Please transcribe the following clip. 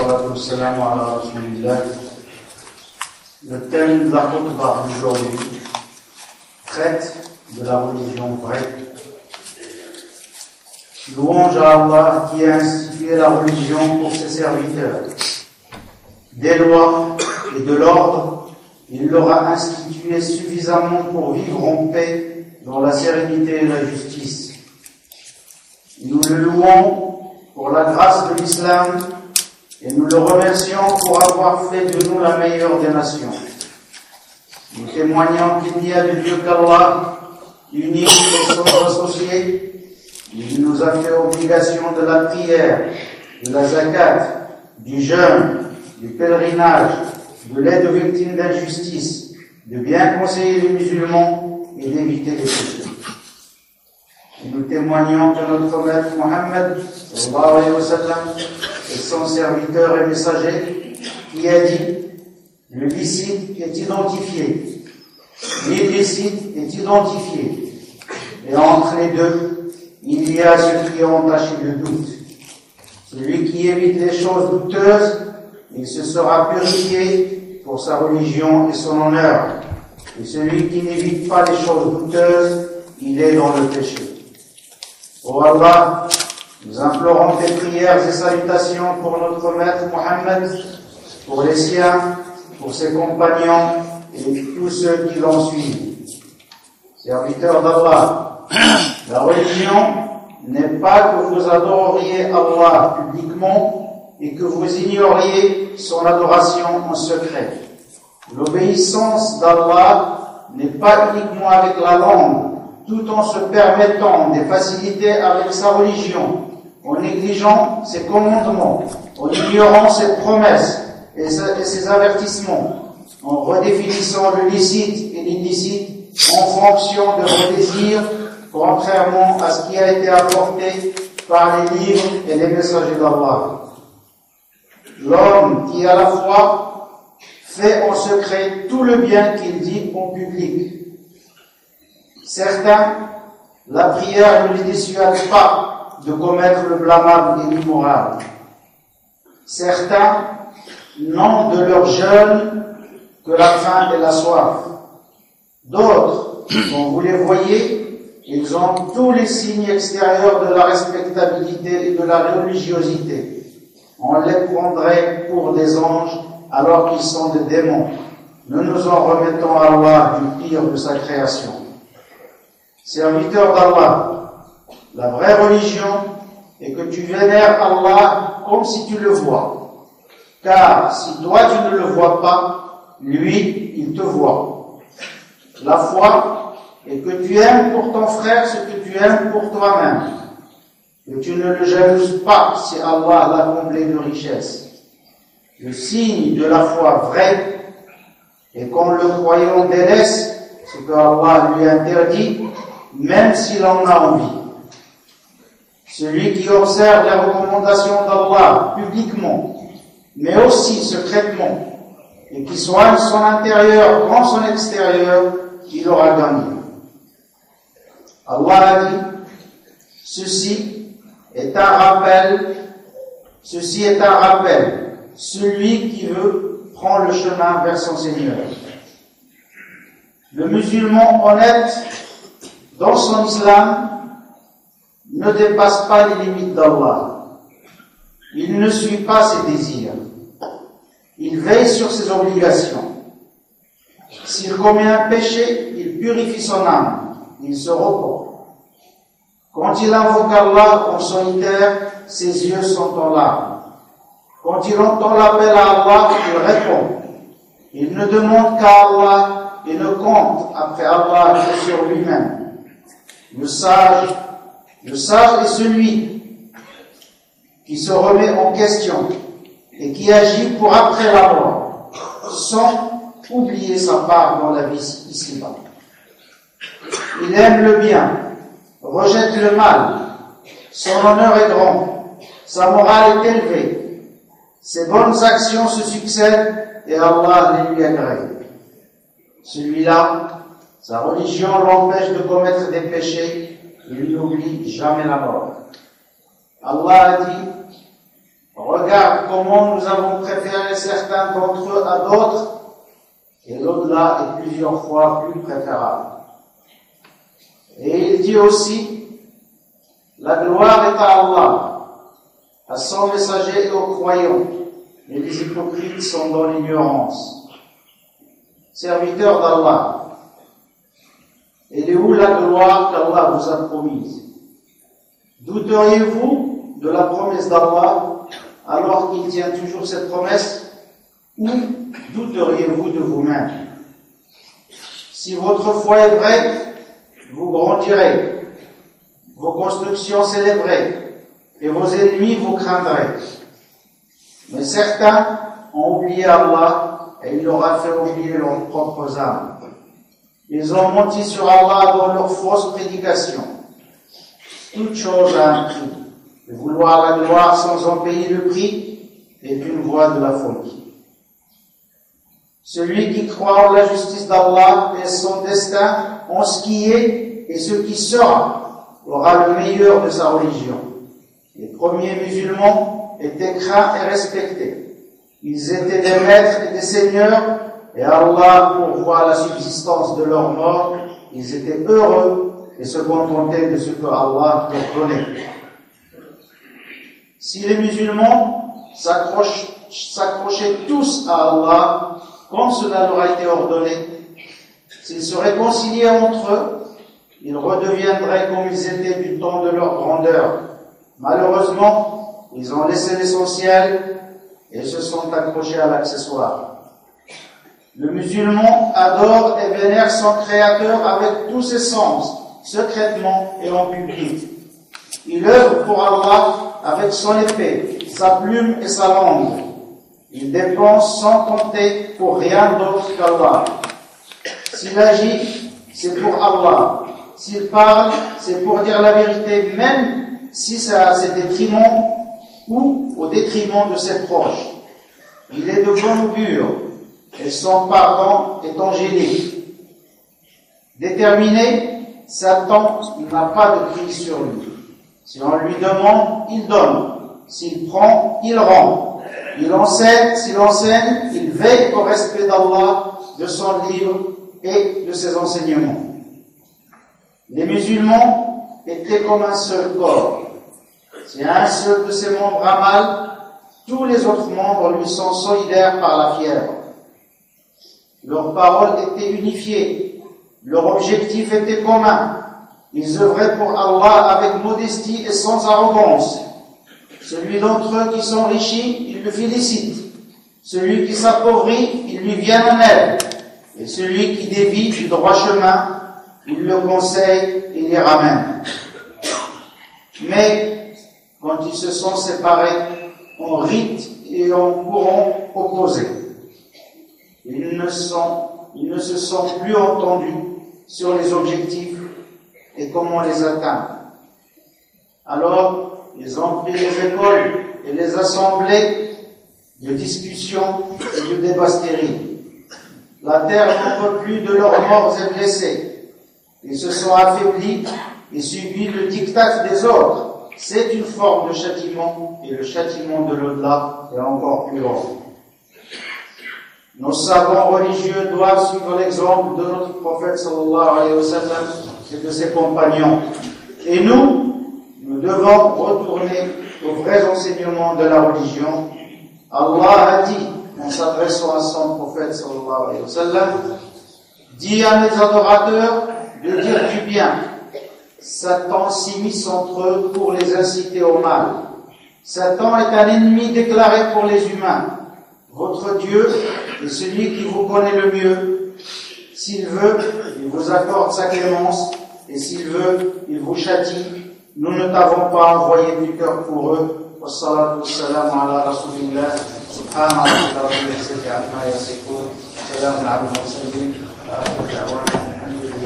salatu wassalamu ala rasulillah. Le thème de la khutbah d'aujourd'hui traite de la religion vraie. Louange à Allah qui a institué la religion pour ses serviteurs. Des lois et de l'ordre, il l'aura institué suffisamment pour vivre en paix dans la sérénité et la justice. Nous le louons pour la grâce de l'islam et nous le remercions pour avoir fait de nous la meilleure des nations. Nous témoignons qu'il n'y a de Dieu qu'Allah, unique et sans associé. Il nous a fait obligation de la prière, de la zakat, du jeûne, du pèlerinage, de l'aide aux victimes d'injustice, de bien conseiller les musulmans et d'éviter les péchés. Et nous témoignons que notre maître Mohammed sallallahu alayhi wa sallam est son serviteur et messager qui a dit: le licite est identifié, l'illicite est identifié, et entre les deux, il y a ceux qui ont entaché le doute. Celui qui évite les choses douteuses, il se sera purifié pour sa religion et son honneur. Et celui qui n'évite pas les choses douteuses, il est dans le péché. Ô Allah, nous implorons tes prières et salutations pour notre maître Mohammed, pour les siens, pour ses compagnons et tous ceux qui l'ont suivi. Serviteurs d'Allah, la religion n'est pas que vous adoreriez Allah publiquement et que vous ignoriez son adoration en secret. L'obéissance d'Allah n'est pas uniquement avec la langue, tout en se permettant des facilités avec sa religion, en négligeant ses commandements, en ignorant ses promesses et ses avertissements, en redéfinissant le licite et l'illicite en fonction de vos désirs, contrairement à ce qui a été apporté par les livres et les messagers d'Allah. L'homme qui à la fois fait en secret tout le bien qu'il dit en public. Certains, la prière ne les dissuade pas de commettre le blâmable et l'immoral. Certains n'ont de leur jeûne que la faim et la soif. D'autres, quand vous les voyez, ils ont tous les signes extérieurs de la respectabilité et de la religiosité. On les prendrait pour des anges alors qu'ils sont des démons. Nous nous en remettons à Allah du pire de sa création. Serviteur d'Allah, la vraie religion est que tu vénères Allah comme si tu le vois. Car si toi tu ne le vois pas, lui, il te voit. La foi est que tu aimes pour ton frère ce que tu aimes pour toi-même. Que tu ne le jalouses pas si Allah l'a comblé de richesse. Le signe de la foi vraie est quand le croyant délaisse ce que Allah lui interdit, même s'il en a envie. Celui qui observe les recommandations d'Allah publiquement, mais aussi secrètement, et qui soigne son intérieur comme son extérieur, il aura gagné. Allah a dit: ceci est un rappel, celui qui veut prend le chemin vers son Seigneur. Le musulman honnête dans son islam ne dépasse pas les limites d'Allah. Il ne suit pas ses désirs. Il veille sur ses obligations. S'il commet un péché, il purifie son âme. Il se repent. Quand il invoque Allah en solitaire, ses yeux sont en larmes. Quand il entend l'appel à Allah, il répond. Il ne demande qu'à Allah et ne compte après Allah que sur lui-même. Le sage est celui qui se remet en question et qui agit pour après la mort, sans oublier sa part dans la vie ici-bas. Il aime le bien, rejette le mal, son honneur est grand, sa morale est élevée, ses bonnes actions se succèdent et Allah les lui agrée. Celui-là, sa religion l'empêche de commettre des péchés, il n'oublie jamais la mort. Allah a dit: Regarde comment nous avons préféré certains d'entre eux à d'autres, et l'au-delà est plusieurs fois plus préférable. Et il dit aussi, la gloire est à Allah, à son messager et aux croyants, et les hypocrites sont dans l'ignorance. Serviteurs d'Allah, elle est où la gloire qu'Allah vous a promise? Douteriez-vous de la promesse d'Allah alors qu'il tient toujours cette promesse, ou douteriez-vous de vous-même? Si votre foi est vraie, vous grandirez, vos constructions s'élèveraient, et vos ennemis vous craindraient. Mais certains ont oublié Allah, et il leur a fait oublier leurs propres âmes. Ils ont menti sur Allah dans leurs fausses prédications. Toute chose a un prix. Et vouloir la gloire sans en payer le prix est une voie de la folie. Celui qui croit en la justice d'Allah et son destin, en ce qui est et ce qui sera, aura le meilleur de sa religion. Les premiers musulmans étaient craints et respectés. Ils étaient des maîtres et des seigneurs, et Allah pourvoit la subsistance de leur mort. Ils étaient heureux et se contentaient de ce que Allah leur donnait. Si les musulmans s'accrochaient tous à Allah, comme cela leur a été ordonné, s'ils se réconciliaient entre eux, ils redeviendraient comme ils étaient du temps de leur grandeur. Malheureusement, ils ont laissé l'essentiel et se sont accrochés à l'accessoire. Le musulman adore et vénère son Créateur avec tous ses sens, secrètement et en public. Il œuvre pour Allah avec son épée, sa plume et sa langue. Il dépense sans compter pour rien d'autre qu'Allah. S'il agit, c'est pour Allah. S'il parle, c'est pour dire la vérité, même si c'est à ses détriments ou au détriment de ses proches. Il est de bon augure et son pardon est angélique. Déterminé, Satan n'a pas de prise sur lui. Si on lui demande, il donne. S'il prend, il rend. Il enseigne, s'il enseigne, il veille au respect d'Allah, de son livre et de ses enseignements. Les musulmans étaient comme un seul corps. Si un seul de ses membres a mal, tous les autres membres lui sont solidaires par la fièvre. Leurs paroles étaient unifiées. Leur objectif était commun. Ils œuvraient pour Allah avec modestie et sans arrogance. Celui d'entre eux qui s'enrichit, il le félicite. Celui qui s'appauvrit, il lui vient en aide. Et celui qui dévie du droit chemin, il le conseille et l'y ramène. Mais, quand ils se sont séparés en rite et en courant opposés, ils ne se sont plus entendus sur les objectifs et comment les atteindre. Alors, ils ont pris les écoles et les assemblées de discussion et de débats stériles. La terre n'en peut plus de leurs morts et blessés. Ils se sont affaiblis et subi le diktat des autres. C'est une forme de châtiment, et le châtiment de l'au-delà est encore plus grand. Nos savants religieux doivent suivre l'exemple de notre prophète sallallahu alayhi wa sallam et de ses compagnons. Et nous devons retourner aux vrais enseignements de la religion. Allah a dit, en s'adressant à son prophète sallallahu alayhi wa sallam, dis à mes adorateurs de dire du bien. Satan s'immisce entre eux pour les inciter au mal. Satan est un ennemi déclaré pour les humains. Votre Dieu est celui qui vous connaît le mieux. S'il veut, il vous accorde sa clémence, et s'il veut, il vous châtie. Nous ne t'avons pas envoyé du cœur pour eux. Wassalatu wassalamu ala rasulillah. Subhanahu wa ta'ala. Salamun ala al-mursalin.